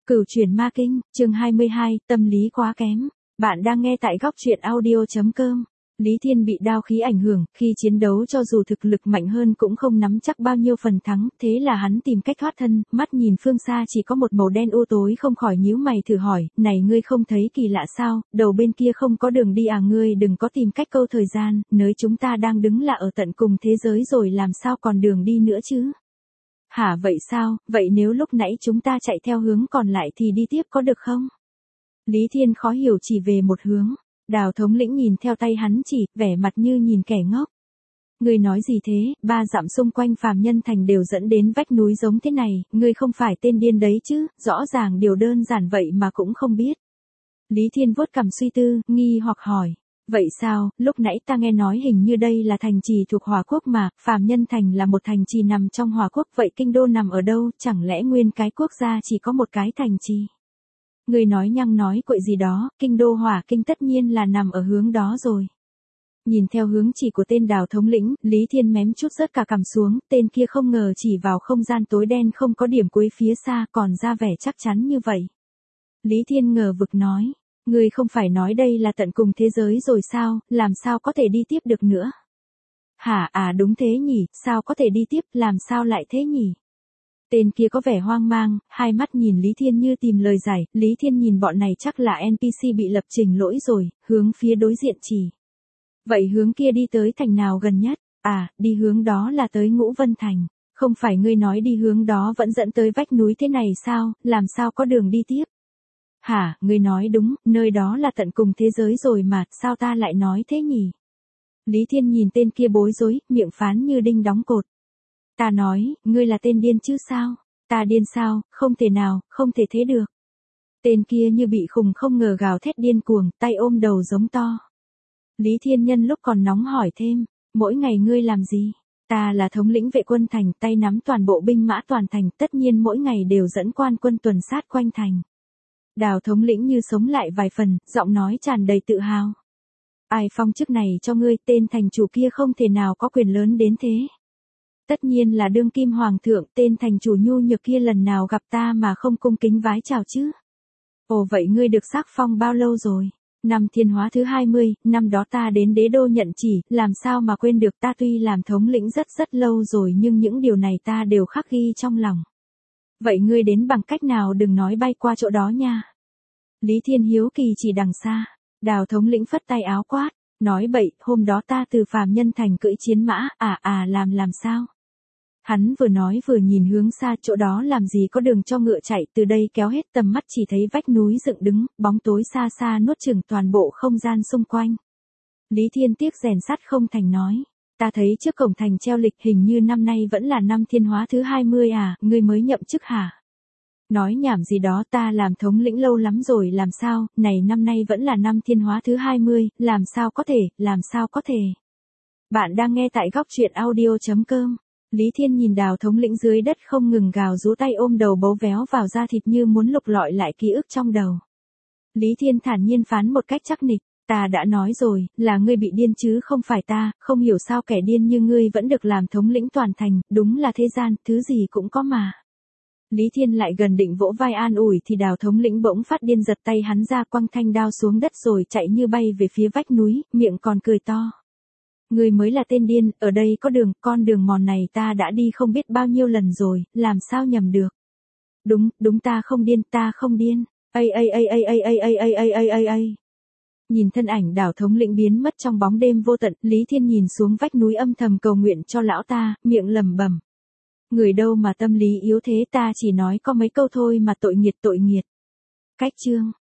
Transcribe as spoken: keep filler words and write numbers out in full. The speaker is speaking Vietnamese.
Cửu chuyển ma kinh, chương hai mươi hai, tâm lý quá kém. Bạn đang nghe tại góc truyện audio chấm com. Lý Thiên bị đao khí ảnh hưởng, khi chiến đấu cho dù thực lực mạnh hơn cũng không nắm chắc bao nhiêu phần thắng, thế là hắn tìm cách thoát thân, mắt nhìn phương xa chỉ có một màu đen u tối không khỏi nhíu mày thử hỏi, này ngươi không thấy kỳ lạ sao, đầu bên kia không có đường đi à, ngươi đừng có tìm cách câu thời gian, nơi chúng ta đang đứng là ở tận cùng thế giới rồi làm sao còn đường đi nữa chứ. Hả vậy sao, vậy nếu lúc nãy chúng ta chạy theo hướng còn lại thì đi tiếp có được không? Lý Thiên khó hiểu chỉ về một hướng, Đào thống lĩnh nhìn theo tay hắn chỉ, vẻ mặt như nhìn kẻ ngốc. Ngươi nói gì thế, ba dặm xung quanh Phàm Nhân Thành đều dẫn đến vách núi giống thế này, ngươi không phải tên điên đấy chứ, rõ ràng điều đơn giản vậy mà cũng không biết. Lý Thiên vuốt cằm suy tư, nghi hoặc hỏi. Vậy sao, lúc nãy ta nghe nói hình như đây là thành trì thuộc Hỏa Quốc mà, Phàm Nhân Thành là một thành trì nằm trong Hỏa Quốc, vậy kinh đô nằm ở đâu, chẳng lẽ nguyên cái quốc gia chỉ có một cái thành trì? Người nói nhăng nói quậy gì đó, kinh đô Hỏa Kinh tất nhiên là nằm ở hướng đó rồi. Nhìn theo hướng chỉ của tên Đào thống lĩnh, Lý Thiên mém chút rớt cả cằm xuống, tên kia không ngờ chỉ vào không gian tối đen không có điểm cuối phía xa còn ra vẻ chắc chắn như vậy. Lý Thiên ngờ vực nói. Ngươi không phải nói đây là tận cùng thế giới rồi sao, làm sao có thể đi tiếp được nữa? Hả, à đúng thế nhỉ, sao có thể đi tiếp, làm sao lại thế nhỉ? Tên kia có vẻ hoang mang, hai mắt nhìn Lý Thiên như tìm lời giải, Lý Thiên nhìn bọn này chắc là en pê xê bị lập trình lỗi rồi, hướng phía đối diện chỉ. Vậy hướng kia đi tới thành nào gần nhất? À, đi hướng đó là tới Ngũ Vân Thành. Không phải ngươi nói đi hướng đó vẫn dẫn tới vách núi thế này sao, làm sao có đường đi tiếp? Hả, ngươi nói đúng, nơi đó là tận cùng thế giới rồi mà, sao ta lại nói thế nhỉ? Lý Thiên nhìn tên kia bối rối, miệng phán như đinh đóng cột. Ta nói, ngươi là tên điên chứ sao? Ta điên sao, không thể nào, không thể thế được. Tên kia như bị khùng không ngờ gào thét điên cuồng, tay ôm đầu giống to. Lý Thiên nhân lúc còn nóng hỏi thêm, mỗi ngày ngươi làm gì? Ta là thống lĩnh vệ quân thành, tay nắm toàn bộ binh mã toàn thành, tất nhiên mỗi ngày đều dẫn quan quân tuần sát quanh thành. Đào thống lĩnh như sống lại vài phần, giọng nói tràn đầy tự hào. Ai phong chức này cho ngươi, tên thành chủ kia không thể nào có quyền lớn đến thế. Tất nhiên là đương kim hoàng thượng, tên thành chủ nhu nhược kia lần nào gặp ta mà không cung kính vái chào chứ. Ồ vậy ngươi được sắc phong bao lâu rồi? Năm Thiên Hóa thứ hai mươi, năm đó ta đến đế đô nhận chỉ, làm sao mà quên được, ta tuy làm thống lĩnh rất rất lâu rồi nhưng những điều này ta đều khắc ghi trong lòng. Vậy ngươi đến bằng cách nào, đừng nói bay qua chỗ đó nha. Lý Thiên hiếu kỳ chỉ đằng xa, Đào thống lĩnh phất tay áo quát, nói bậy, hôm đó ta từ Phàm Nhân Thành cưỡi chiến mã, à à làm làm sao? Hắn vừa nói vừa nhìn hướng xa, chỗ đó làm gì có đường cho ngựa chạy, từ đây kéo hết tầm mắt chỉ thấy vách núi dựng đứng, bóng tối xa xa nuốt chửng toàn bộ không gian xung quanh. Lý Thiên tiếc rèn sắt không thành nói. Ta thấy trước cổng thành treo lịch, hình như năm nay vẫn là năm Thiên Hóa thứ hai mươi à, ngươi mới nhậm chức hả? Nói nhảm gì đó, ta làm thống lĩnh lâu lắm rồi làm sao, này năm nay vẫn là năm Thiên Hóa thứ hai mươi, làm sao có thể, làm sao có thể. Bạn đang nghe tại góc truyện audio chấm com. Lý Thiên nhìn Đào thống lĩnh dưới đất không ngừng gào rú, tay ôm đầu bấu véo vào da thịt như muốn lục lọi lại ký ức trong đầu. Lý Thiên thản nhiên phán một cách chắc nịch. Ta đã nói rồi, là ngươi bị điên chứ không phải ta, không hiểu sao kẻ điên như ngươi vẫn được làm thống lĩnh toàn thành, đúng là thế gian, thứ gì cũng có mà. Lý Thiên lại gần định vỗ vai an ủi thì Đào thống lĩnh bỗng phát điên giật tay hắn ra, quăng thanh đao xuống đất rồi chạy như bay về phía vách núi, miệng còn cười to. Ngươi mới là tên điên, ở đây có đường, con đường mòn này ta đã đi không biết bao nhiêu lần rồi, làm sao nhầm được. Đúng, đúng ta không điên, ta không điên. Ây ây ây ây ây ây ây ây ây ây ây ây. Nhìn thân ảnh Đào thống lĩnh biến mất trong bóng đêm vô tận, Lý Thiên nhìn xuống vách núi âm thầm cầu nguyện cho lão ta, miệng lẩm bẩm. Người đâu mà tâm lý yếu thế, ta chỉ nói có mấy câu thôi mà tội nghiệt tội nghiệt. Cách chương.